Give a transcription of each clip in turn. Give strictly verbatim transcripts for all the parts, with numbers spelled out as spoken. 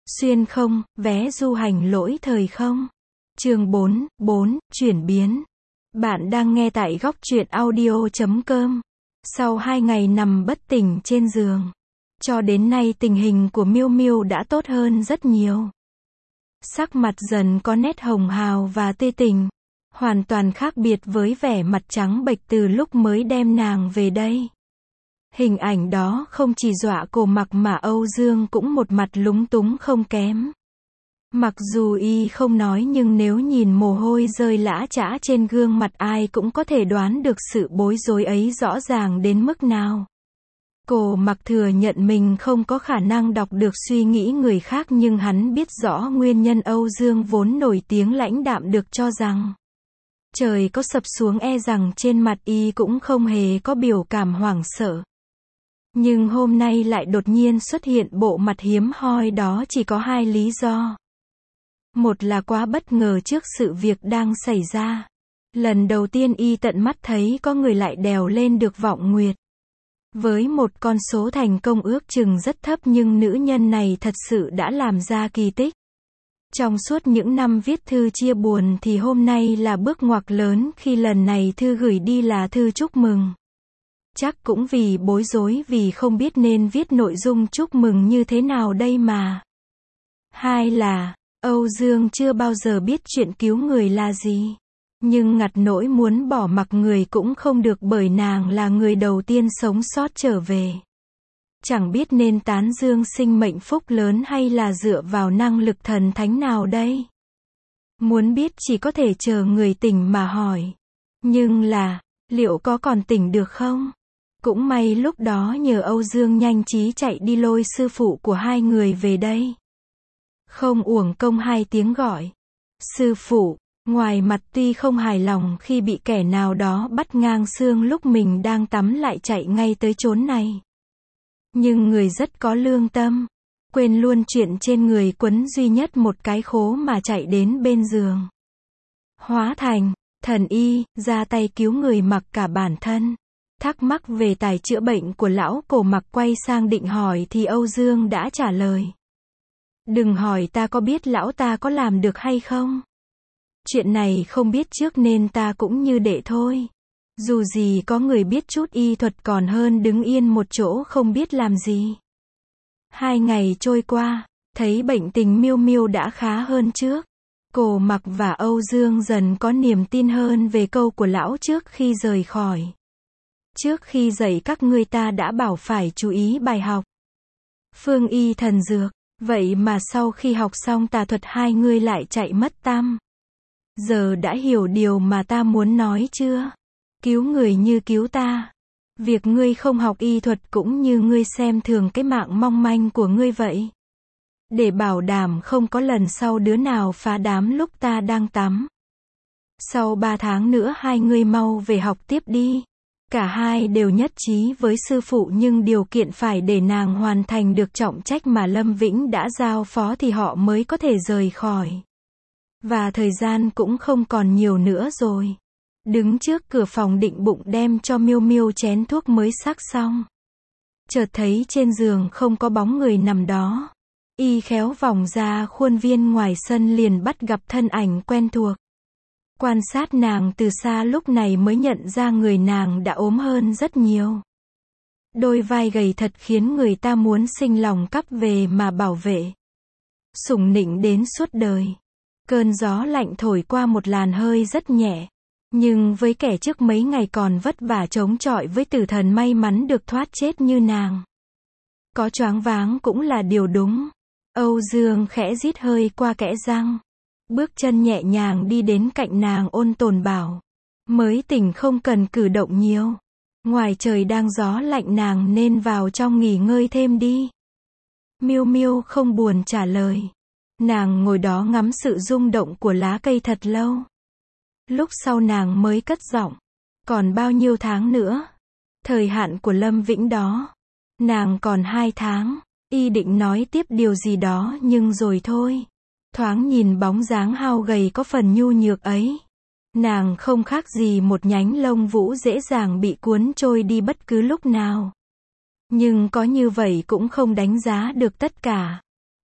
Xuyên không, vé du hành lỗi thời không. Chương bốn, bốn, chuyển biến. Bạn đang nghe tại góc truyện audio chấm com. Sau hai ngày nằm bất tỉnh trên giường, cho đến nay tình hình của Miu Miu đã tốt hơn rất nhiều. Sắc mặt dần có nét hồng hào và tươi tỉnh, hoàn toàn khác biệt với vẻ mặt trắng bệch từ lúc mới đem nàng về đây. Hình ảnh đó không chỉ dọa Cổ Mặc mà Âu Dương cũng một mặt lúng túng không kém. Mặc dù y không nói nhưng nếu nhìn mồ hôi rơi lã chã trên gương mặt ai cũng có thể đoán được sự bối rối ấy rõ ràng đến mức nào. Cổ Mặc thừa nhận mình không có khả năng đọc được suy nghĩ người khác nhưng hắn biết rõ nguyên nhân Âu Dương vốn nổi tiếng lãnh đạm được cho rằng trời có sập xuống e rằng trên mặt y cũng không hề có biểu cảm hoảng sợ. Nhưng hôm nay lại đột nhiên xuất hiện bộ mặt hiếm hoi đó chỉ có hai lý do. Một là quá bất ngờ trước sự việc đang xảy ra. Lần đầu tiên y tận mắt thấy có người lại đèo lên được vọng nguyệt. Với một con số thành công ước chừng rất thấp nhưng nữ nhân này thật sự đã làm ra kỳ tích. Trong suốt những năm viết thư chia buồn thì hôm nay là bước ngoặt lớn khi lần này thư gửi đi là thư chúc mừng. Chắc cũng vì bối rối vì không biết nên viết nội dung chúc mừng như thế nào đây mà. Hai là, Âu Dương chưa bao giờ biết chuyện cứu người là gì. Nhưng ngặt nỗi muốn bỏ mặc người cũng không được bởi nàng là người đầu tiên sống sót trở về. Chẳng biết nên tán dương sinh mệnh phúc lớn hay là dựa vào năng lực thần thánh nào đây. Muốn biết chỉ có thể chờ người tỉnh mà hỏi. Nhưng là, liệu có còn tỉnh được không? Cũng may lúc đó nhờ Âu Dương nhanh trí chạy đi lôi sư phụ của hai người về đây. Không uổng công hai tiếng gọi. Sư phụ, ngoài mặt tuy không hài lòng khi bị kẻ nào đó bắt ngang xương lúc mình đang tắm lại chạy ngay tới chốn này. Nhưng người rất có lương tâm. Quên luôn chuyện trên người quấn duy nhất một cái khố mà chạy đến bên giường. Hóa thành thần y, ra tay cứu người mặc cả bản thân. Thắc mắc về tài chữa bệnh của lão Cổ Mặc quay sang định hỏi thì Âu Dương đã trả lời. Đừng hỏi ta có biết lão ta có làm được hay không. Chuyện này không biết trước nên ta cũng như đệ thôi. Dù gì có người biết chút y thuật còn hơn đứng yên một chỗ không biết làm gì. Hai ngày trôi qua, thấy bệnh tình Miu Miu đã khá hơn trước. Cổ Mặc và Âu Dương dần có niềm tin hơn về câu của lão trước khi rời khỏi. Trước khi dạy các ngươi ta đã bảo phải chú ý bài học. Phương y thần dược, vậy mà sau khi học xong tà thuật hai ngươi lại chạy mất tăm. Giờ đã hiểu điều mà ta muốn nói chưa? Cứu người như cứu ta. Việc ngươi không học y thuật cũng như ngươi xem thường cái mạng mong manh của ngươi vậy. Để bảo đảm không có lần sau đứa nào phá đám lúc ta đang tắm. Sau ba tháng nữa hai ngươi mau về học tiếp đi. Cả hai đều nhất trí với sư phụ nhưng điều kiện phải để nàng hoàn thành được trọng trách mà Lâm Vĩnh đã giao phó thì họ mới có thể rời khỏi. Và thời gian cũng không còn nhiều nữa rồi. Đứng trước cửa phòng định bụng đem cho Miu Miu chén thuốc mới sắc xong. Chợt thấy trên giường không có bóng người nằm đó. Y khéo vòng ra khuôn viên ngoài sân liền bắt gặp thân ảnh quen thuộc. Quan sát nàng từ xa lúc này mới nhận ra người nàng đã ốm hơn rất nhiều. Đôi vai gầy thật khiến người ta muốn sinh lòng cắp về mà bảo vệ. Sủng nịnh đến suốt đời. Cơn gió lạnh thổi qua một làn hơi rất nhẹ. Nhưng với kẻ trước mấy ngày còn vất vả chống chọi với tử thần may mắn được thoát chết như nàng. Có choáng váng cũng là điều đúng. Âu Dương khẽ rít hơi qua kẽ răng. Bước chân nhẹ nhàng đi đến cạnh nàng ôn tồn bảo. Mới tỉnh không cần cử động nhiều. Ngoài trời đang gió lạnh nàng nên vào trong nghỉ ngơi thêm đi. Miu Miu không buồn trả lời. Nàng ngồi đó ngắm sự rung động của lá cây thật lâu. Lúc sau nàng mới cất giọng. Còn bao nhiêu tháng nữa? Thời hạn của Lâm Vĩnh đó. Nàng còn hai tháng. Y định nói tiếp điều gì đó nhưng rồi thôi. Thoáng nhìn bóng dáng hao gầy có phần nhu nhược ấy. Nàng không khác gì một nhánh lông vũ dễ dàng bị cuốn trôi đi bất cứ lúc nào. Nhưng có như vậy cũng không đánh giá được tất cả.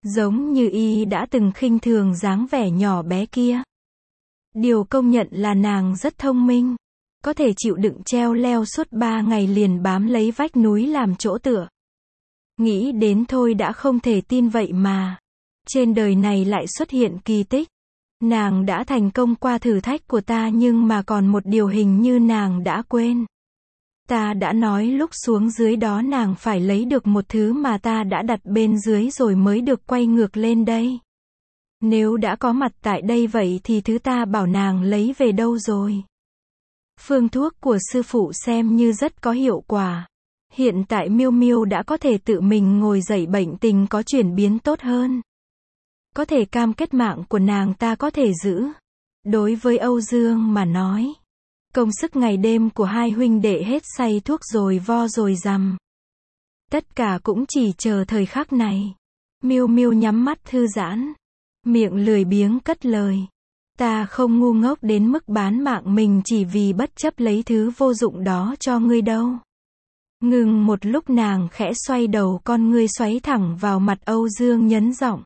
Giống như y đã từng khinh thường dáng vẻ nhỏ bé kia. Điều công nhận là nàng rất thông minh. Có thể chịu đựng treo leo suốt ba ngày liền bám lấy vách núi làm chỗ tựa. Nghĩ đến thôi đã không thể tin vậy mà. Trên đời này lại xuất hiện kỳ tích. Nàng đã thành công qua thử thách của ta nhưng mà còn một điều hình như nàng đã quên. Ta đã nói lúc xuống dưới đó nàng phải lấy được một thứ mà ta đã đặt bên dưới rồi mới được quay ngược lên đây. Nếu đã có mặt tại đây vậy thì thứ ta bảo nàng lấy về đâu rồi? Phương thuốc của sư phụ xem như rất có hiệu quả. Hiện tại Miêu Miêu đã có thể tự mình ngồi dậy, bệnh tình có chuyển biến tốt hơn. Có thể cam kết mạng của nàng ta có thể giữ. Đối với Âu Dương mà nói, công sức ngày đêm của hai huynh đệ hết say thuốc rồi vo rồi rằm. Tất cả cũng chỉ chờ thời khắc này. Miêu Miêu nhắm mắt thư giãn, miệng lười biếng cất lời. Ta không ngu ngốc đến mức bán mạng mình chỉ vì bất chấp lấy thứ vô dụng đó cho ngươi đâu. Ngừng một lúc nàng khẽ xoay đầu, con ngươi xoáy thẳng vào mặt Âu Dương nhấn giọng.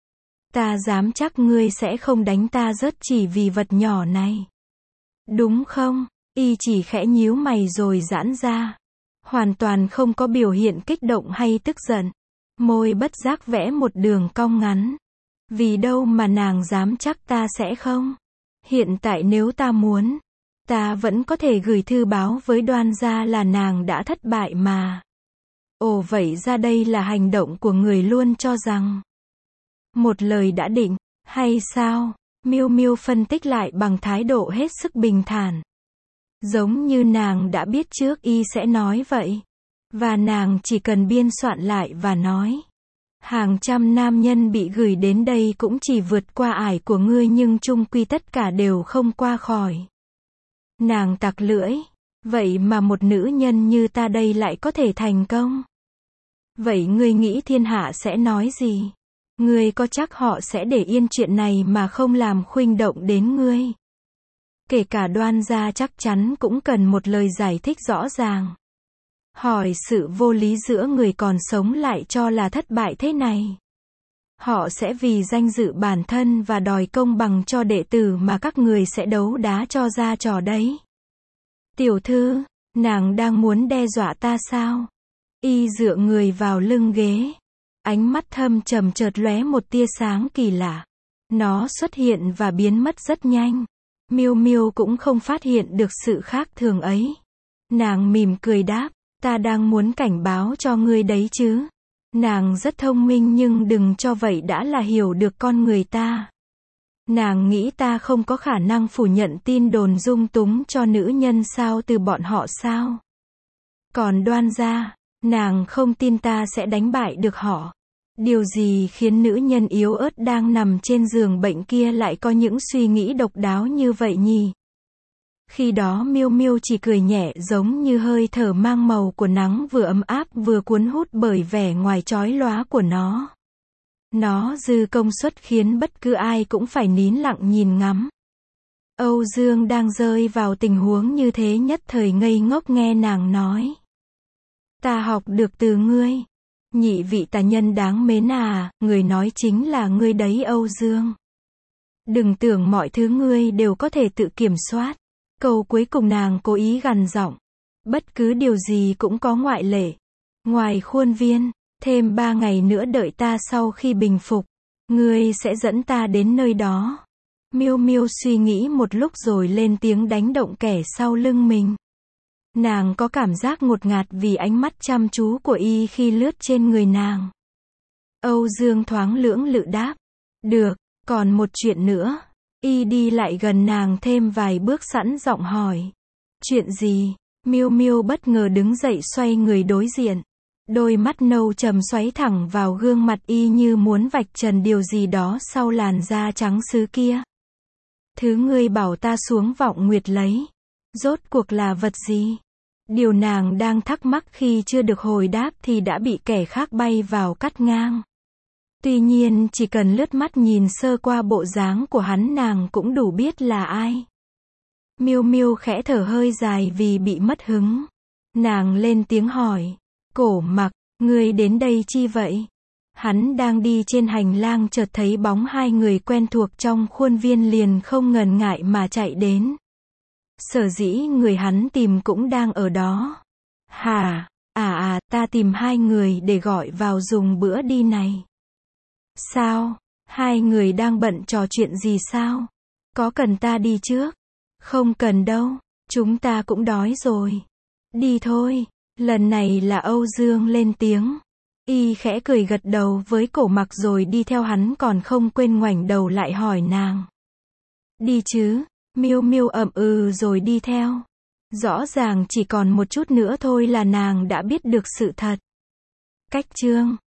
Ta dám chắc ngươi sẽ không đánh ta rớt chỉ vì vật nhỏ này. Đúng không? Y chỉ khẽ nhíu mày rồi giãn ra. Hoàn toàn không có biểu hiện kích động hay tức giận. Môi bất giác vẽ một đường cong ngắn. Vì đâu mà nàng dám chắc ta sẽ không? Hiện tại nếu ta muốn, ta vẫn có thể gửi thư báo với Đoan gia là nàng đã thất bại mà. Ồ, vậy ra đây là hành động của người luôn cho rằng một lời đã định, hay sao? Miêu Miêu phân tích lại bằng thái độ hết sức bình thản. Giống như nàng đã biết trước y sẽ nói vậy. Và nàng chỉ cần biên soạn lại và nói. Hàng trăm nam nhân bị gửi đến đây cũng chỉ vượt qua ải của ngươi nhưng chung quy tất cả đều không qua khỏi. Nàng tặc lưỡi. Vậy mà một nữ nhân như ta đây lại có thể thành công. Vậy ngươi nghĩ thiên hạ sẽ nói gì? Ngươi có chắc họ sẽ để yên chuyện này mà không làm khuynh động đến ngươi? Kể cả Đoan gia chắc chắn cũng cần một lời giải thích rõ ràng. Hỏi sự vô lý giữa người còn sống lại cho là thất bại thế này. Họ sẽ vì danh dự bản thân và đòi công bằng cho đệ tử mà các người sẽ đấu đá cho ra trò đấy. Tiểu thư, nàng đang muốn đe dọa ta sao? Y dựa người vào lưng ghế. Ánh mắt thâm trầm chợt lóe một tia sáng kỳ lạ. Nó xuất hiện và biến mất rất nhanh. Miêu Miêu cũng không phát hiện được sự khác thường ấy. Nàng mỉm cười đáp, ta đang muốn cảnh báo cho ngươi đấy chứ. Nàng rất thông minh nhưng đừng cho vậy đã là hiểu được con người ta. Nàng nghĩ ta không có khả năng phủ nhận tin đồn dung túng cho nữ nhân sao từ bọn họ sao? Còn Đoan gia, nàng không tin ta sẽ đánh bại được họ. Điều gì khiến nữ nhân yếu ớt đang nằm trên giường bệnh kia lại có những suy nghĩ độc đáo như vậy nhỉ? Khi đó Miêu Miêu chỉ cười nhẹ giống như hơi thở mang màu của nắng vừa ấm áp vừa cuốn hút bởi vẻ ngoài chói lóa của nó. Nó dư công suất khiến bất cứ ai cũng phải nín lặng nhìn ngắm. Âu Dương đang rơi vào tình huống như thế nhất thời ngây ngốc nghe nàng nói. Ta học được từ ngươi. Nhị vị tà nhân đáng mến à, người nói chính là ngươi đấy Âu Dương. Đừng tưởng mọi thứ ngươi đều có thể tự kiểm soát. Câu cuối cùng nàng cố ý gằn giọng. Bất cứ điều gì cũng có ngoại lệ. Ngoài khuôn viên, thêm ba ngày nữa đợi ta sau khi bình phục. Ngươi sẽ dẫn ta đến nơi đó. Miêu Miêu suy nghĩ một lúc rồi lên tiếng đánh động kẻ sau lưng mình. Nàng có cảm giác ngột ngạt vì ánh mắt chăm chú của y khi lướt trên người nàng. Âu Dương thoáng lưỡng lự đáp. Được, còn một chuyện nữa. Y đi lại gần nàng thêm vài bước sẵn giọng hỏi. Chuyện gì? Miêu Miêu bất ngờ đứng dậy xoay người đối diện. Đôi mắt nâu trầm xoáy thẳng vào gương mặt y như muốn vạch trần điều gì đó sau làn da trắng sứ kia. Thứ ngươi bảo ta xuống vọng nguyệt lấy. Rốt cuộc là vật gì? Điều nàng đang thắc mắc khi chưa được hồi đáp thì đã bị kẻ khác bay vào cắt ngang. Tuy nhiên chỉ cần lướt mắt nhìn sơ qua bộ dáng của hắn nàng cũng đủ biết là ai. Miêu Miêu khẽ thở hơi dài vì bị mất hứng. Nàng lên tiếng hỏi. Cổ Mặc, ngươi đến đây chi vậy? Hắn đang đi trên hành lang chợt thấy bóng hai người quen thuộc trong khuôn viên liền không ngần ngại mà chạy đến. Sở dĩ người hắn tìm cũng đang ở đó. Hả? À à, ta tìm hai người để gọi vào dùng bữa đi này. Sao? Hai người đang bận trò chuyện gì sao? Có cần ta đi trước? Không cần đâu, chúng ta cũng đói rồi. Đi thôi. Lần này là Âu Dương lên tiếng. Y khẽ cười gật đầu với Cổ Mặc rồi đi theo hắn còn không quên ngoảnh đầu lại hỏi nàng. Đi chứ? Miêu Miêu ậm ừ rồi đi theo. Rõ ràng chỉ còn một chút nữa thôi là nàng đã biết được sự thật. Cách chương